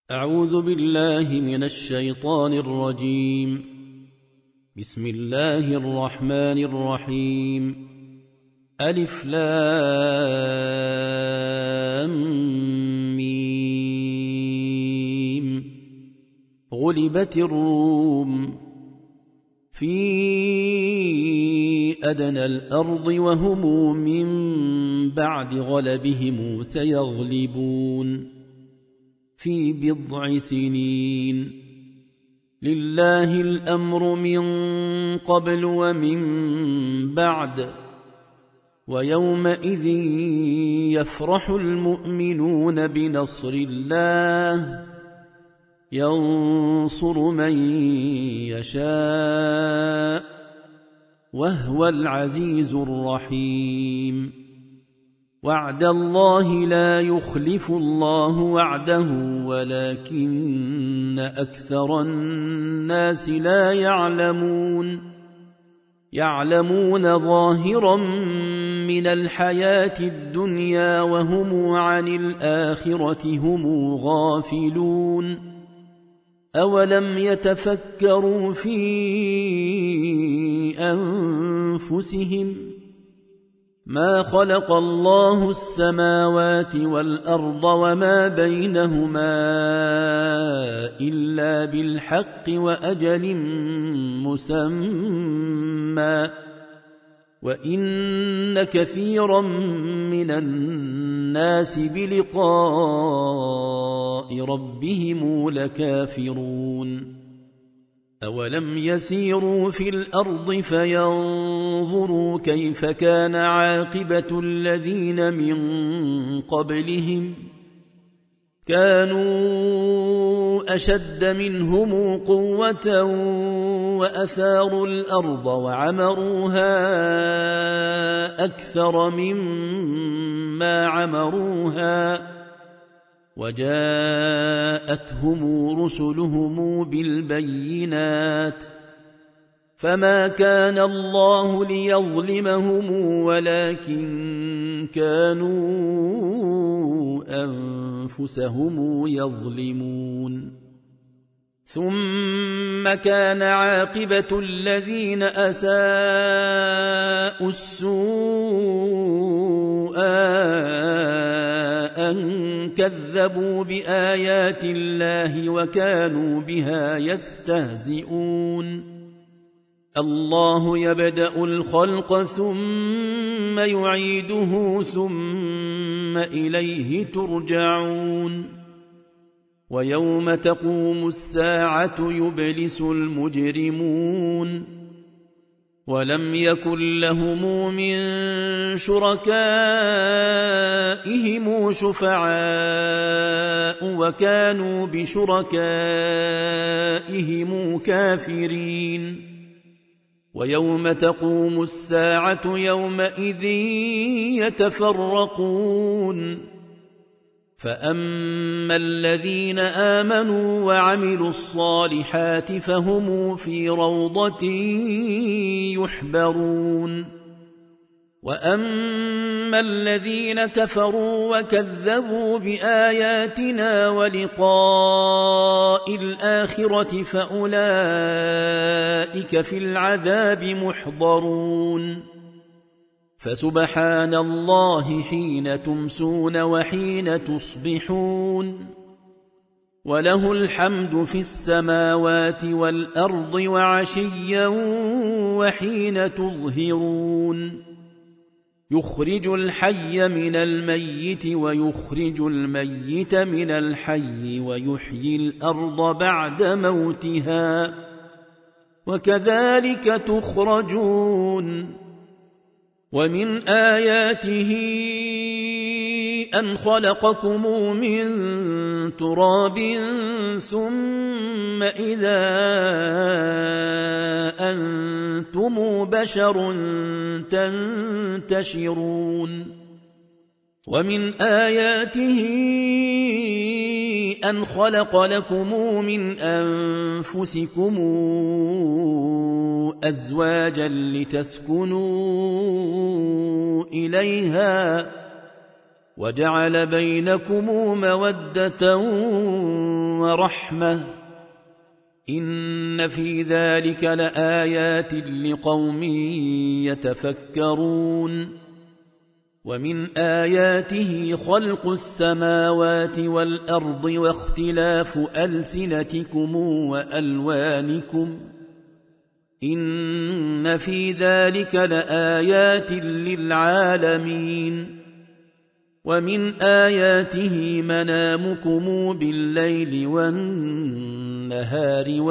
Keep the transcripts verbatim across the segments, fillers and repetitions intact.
أعوذ بالله من الشيطان الرجيم. بسم الله الرحمن الرحيم. ألف لام ميم. غلبت الروم في أدنى الأرض وهم من بعد غلبهم سيغلبون في بضع سنين. لله الأمر من قبل ومن بعد، ويومئذ يفرح المؤمنون بنصر الله ينصر من يشاء وهو العزيز الرحيم. وعد الله لا يخلف الله وعده ولكن أكثر الناس لا يعلمون. يعلمون ظاهرا من الحياة الدنيا وهم عن الآخرة هم غافلون. أولم يتفكروا في أنفسهم ما خلق الله السماوات والأرض وما بينهما إلا بالحق وأجل مسمى، وإن كثيرا من الناس بلقاء ربهم لكافرون. أولم يسيروا في الأرض فينظروا كيف كان عاقبة الذين من قبلهم كانوا أشد منهم قوة وأثاروا الأرض وعمروها أكثر مما عمروها، وجاءتهم رسلهم بالبينات، فما كان الله ليظلمهم ولكن كانوا أنفسهم يظلمون. ثم كان عاقبة الذين أساءوا السوء أن كذبوا بآيات الله وكانوا بها يستهزئون. الله يبدأ الخلق ثم يعيده ثم إليه ترجعون. ويوم تقوم الساعة يبلس المجرمون ولم يكن لهم من شركائهم شفعاء وكانوا بشركائهم كافرين. ويوم تقوم الساعة يومئذ يتفرقون، فأما الذين آمنوا وعملوا الصالحات فهم في روضة يحبرون. وأما الذين كفروا وكذبوا بآياتنا ولقاء الآخرة فأولئك في العذاب محضرون. فسبحان الله حين تمسون وحين تصبحون، وله الحمد في السماوات والأرض وعشيا وحين تظهرون. يخرج الحي من الميت ويخرج الميت من الحي ويحيي الأرض بعد موتها، وكذلك تخرجون. ومن آياته أن خلقكم من تراب ثم إذا أنتم بشر تنتشرون. ومن آياته أن خلق لكم من أنفسكم أزواجا لتسكنوا إليها وجعل بينكم مودة ورحمة إن في ذلك لآيات لقوم يتفكرون ومن آياته خلق السماوات والأرض واختلاف ألسنتكم وألوانكم إن في ذلك لآيات للعالمين ومن آياته منامكم بالليل والنهار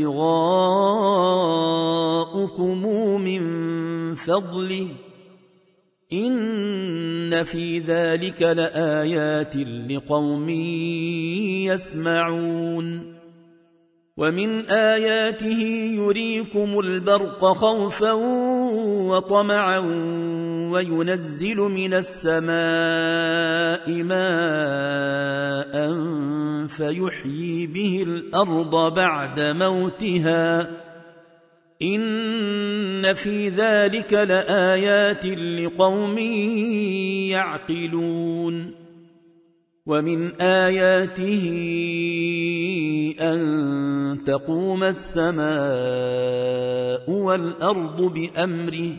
وابتغاؤكم من فضله إن في ذلك لآيات لقوم يسمعون ومن آياته يريكم البرق خوفا وطمعا وينزل من السماء ماء فيحيي به الأرض بعد موتها إن في ذلك لآيات لقوم يعقلون ومن آياته أن تقوم السماء والأرض بأمره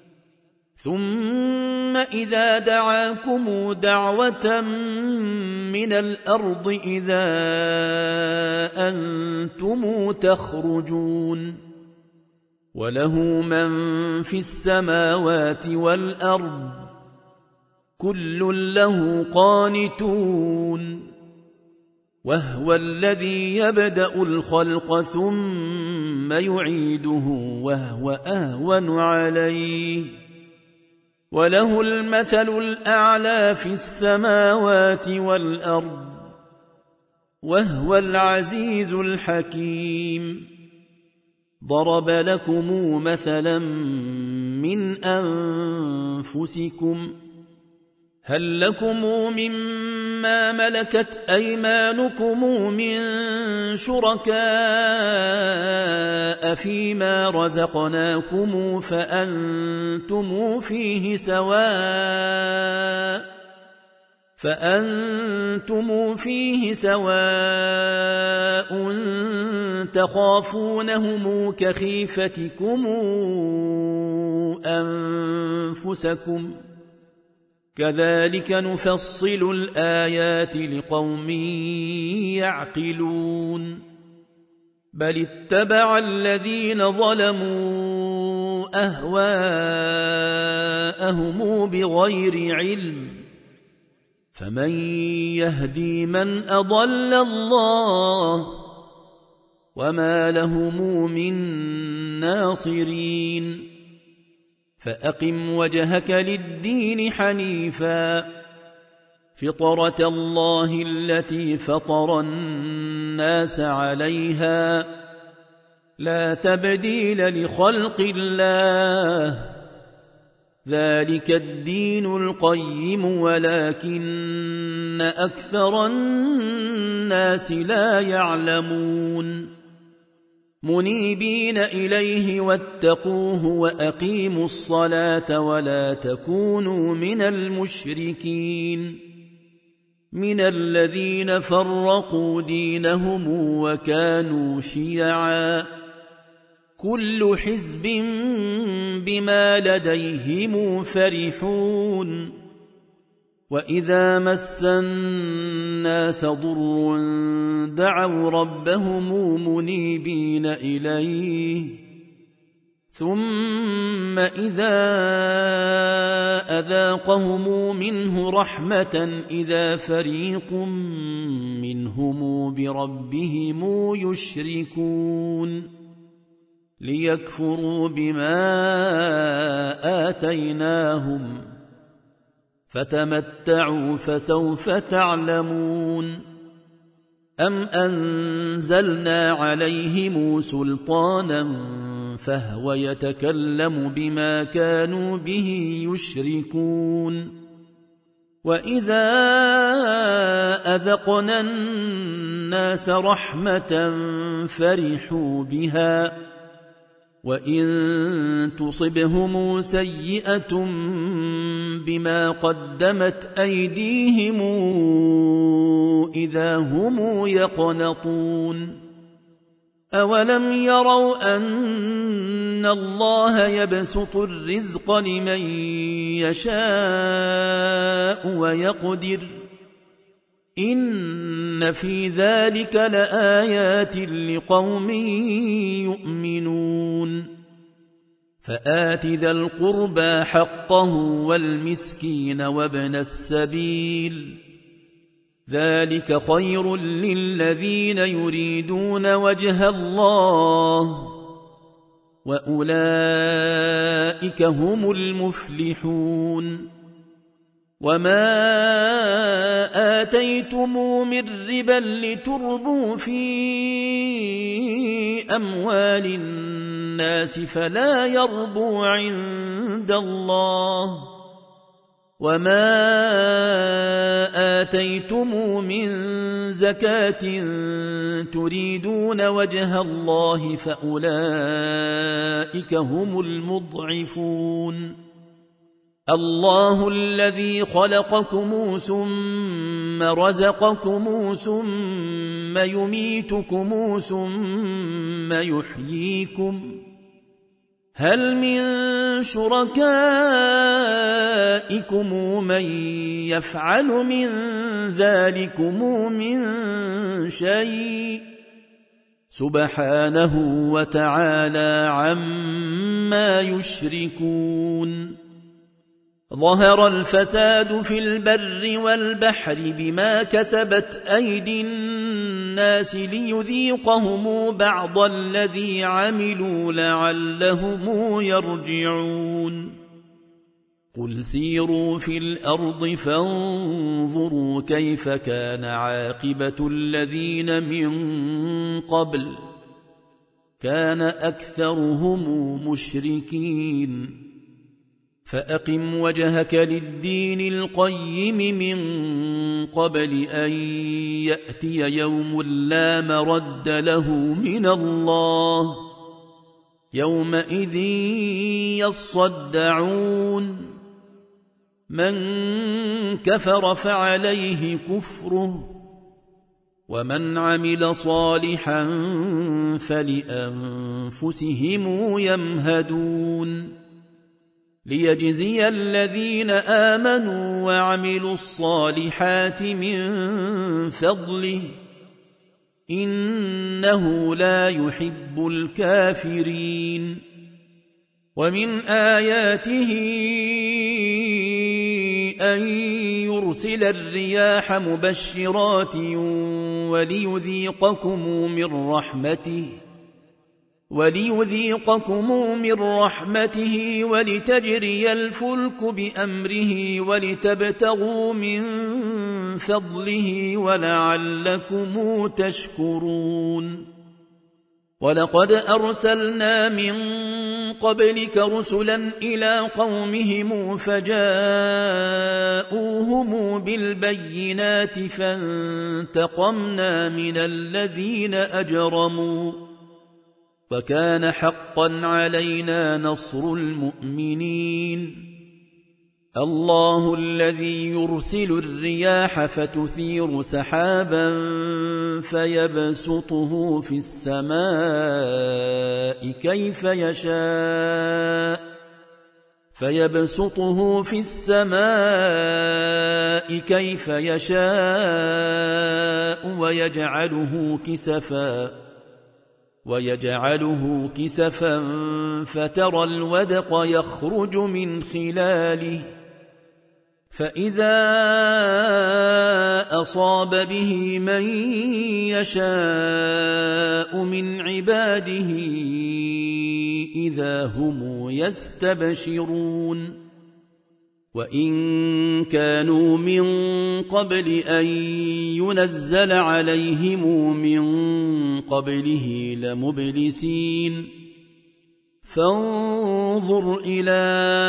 ثم إذا دعاكم دعوة من الأرض إذا أنتم تخرجون وله من في السماوات والأرض كل له قانتون وهو الذي يبدأ الخلق ثم يعيده وهو أهون عليه وله المثل الأعلى في السماوات والأرض وهو العزيز الحكيم ضرب لكم مثلا من أنفسكم هل لكم مما ملكت أيمانكم من شركاء فيما رزقناكم فأنتم فيه سواء فأنتم فيه سواء تخافونهم كخيفتكم أنفسكم كذلك نفصل الآيات لقوم يعقلون بل اتبع الذين ظلموا أهواءهم بغير علم فمن يهدي من أضل الله وما لهم من ناصرين فأقم وجهك للدين حنيفا فطرة الله التي فطر الناس عليها لا تبديل لخلق الله ذلك الدين القيم ولكن أكثر الناس لا يعلمون منيبين إليه واتقوه وأقيموا الصلاة ولا تكونوا من المشركين من الذين فرقوا دينهم وكانوا شيعا كل حزب بما لديهم فرحون وإذا مس الناس ضر دعوا ربهم منيبين إليه ثم إذا أذاقهم منه رحمة إذا فريق منهم بربهم يشركون ليكفروا بما آتيناهم فتمتعوا فسوف تعلمون أم أنزلنا عليهم سلطانا فهو يتكلم بما كانوا به يشركون وإذا أذقنا الناس رحمة فرحوا بها وإن تصبهم سيئة بما قدمت أيديهم إذا هم يقنطون أولم يروا أن الله يبسط الرزق لمن يشاء ويقدر إن في ذلك لآيات لقوم يؤمنون فآت ذا القربى حقه والمسكين وابن السبيل ذلك خير للذين يريدون وجه الله وأولئك هم المفلحون وما آتيتم من ربا لتربوا في أموال الناس فلا يربو عند الله وما آتيتم من زكاة تريدون وجه الله فأولئك هم المضعفون الله الذي خلقكم ثم رزقكم ثم يميتكم ثم يحييكم هل من شركائكم من يفعل من ذلكم من شيء سبحانه وتعالى عما يشركون ظهر الفساد في البر والبحر بما كسبت أيدي الناس ليذيقهم بعض الذي عملوا لعلهم يرجعون قل سيروا في الأرض فانظروا كيف كان عاقبة الذين من قبل كان أكثرهم مشركين فأقم وجهك للدين القيم من قبل أن يأتي يوم لا مرد له من الله يومئذ يصدعون من كفر فعليه كفره ومن عمل صالحا فلأنفسهم يمهدون ليجزي الذين آمنوا وعملوا الصالحات من فضله إنه لا يحب الكافرين ومن آياته أن يرسل الرياح مبشرات وليذيقكم من رحمته وليذيقكم من رحمته ولتجري الفلك بأمره ولتبتغوا من فضله ولعلكم تشكرون ولقد أرسلنا من قبلك رسلا إلى قومهم فجاءوهم بالبينات فانتقمنا من الذين أجرموا وكان حقا علينا نصر المؤمنين الله الذي يرسل الرياح فتثير سحابا فيبسطه في السماء كيف يشاء فيبسطه في السماء كيف يشاء ويجعله كسفا ويجعله كسفا فترى الودق يخرج من خلاله فإذا أصاب به من يشاء من عباده إذا هم يستبشرون وإن كانوا من قبل أن ينزل عليهم من قبله لمبلسين فانظر إلى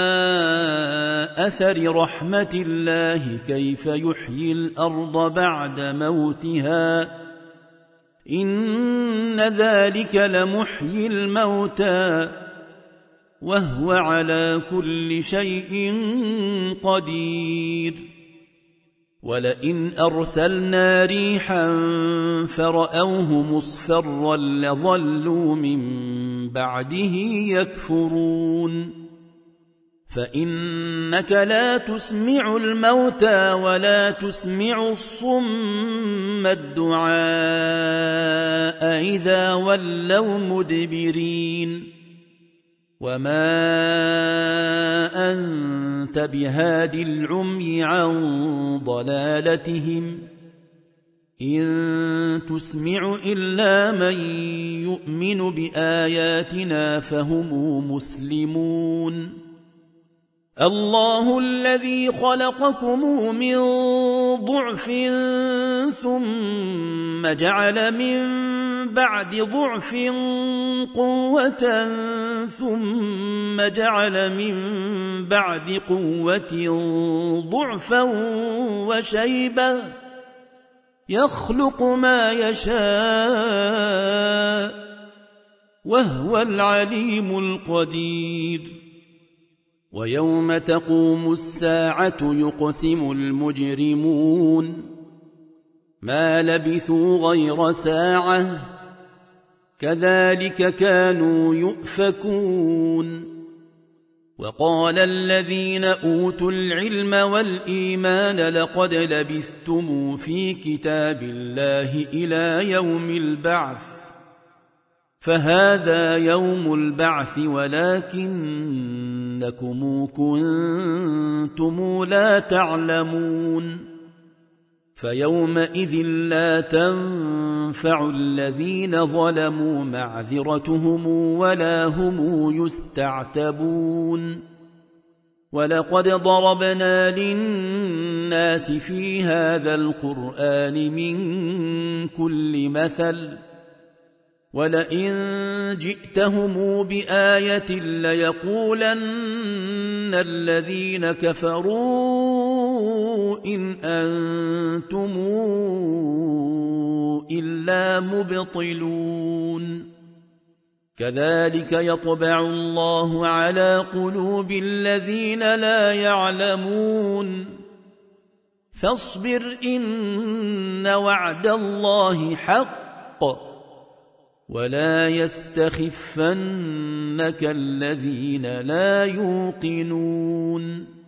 أثر رحمة الله كيف يحيي الأرض بعد موتها إن ذلك لمحيي الموتى وهو على كل شيء قدير ولئن أرسلنا ريحا فرأوه مصفرا لظلوا من بعده يكفرون فإنك لا تسمع الموتى ولا تسمع الصم الدعاء إذا ولوا مدبرين وما أنت بهاد العمي عن ضلالتهم إن تسمع إلا من يؤمن بآياتنا فهم مسلمون الله الذي خلقكم من ضعف ثم جعل من بعد ضعف قوة ثم جعل من بعد قوة ضعفا وشيبة يخلق ما يشاء وهو العليم القدير ويوم تقوم الساعة يقسم المجرمون ما لبثوا غير ساعة كذلك كانوا يؤفكون وقال الذين أوتوا العلم والإيمان لقد لبثتم في كتاب الله إلى يوم البعث فهذا يوم البعث ولكنكم كنتم لا تعلمون فيومئذ لا تنفع الذين ظلموا معذرتهم ولا هم يستعتبون ولقد ضربنا للناس في هذا القرآن من كل مثل ولئن جئتهم بآية ليقولن الذين كفروا إن أنتم إلا مبطلون كذلك يطبع الله على قلوب الذين لا يعلمون فاصبر إن وعد الله حق ولا يستخفنك الذين لا يوقنون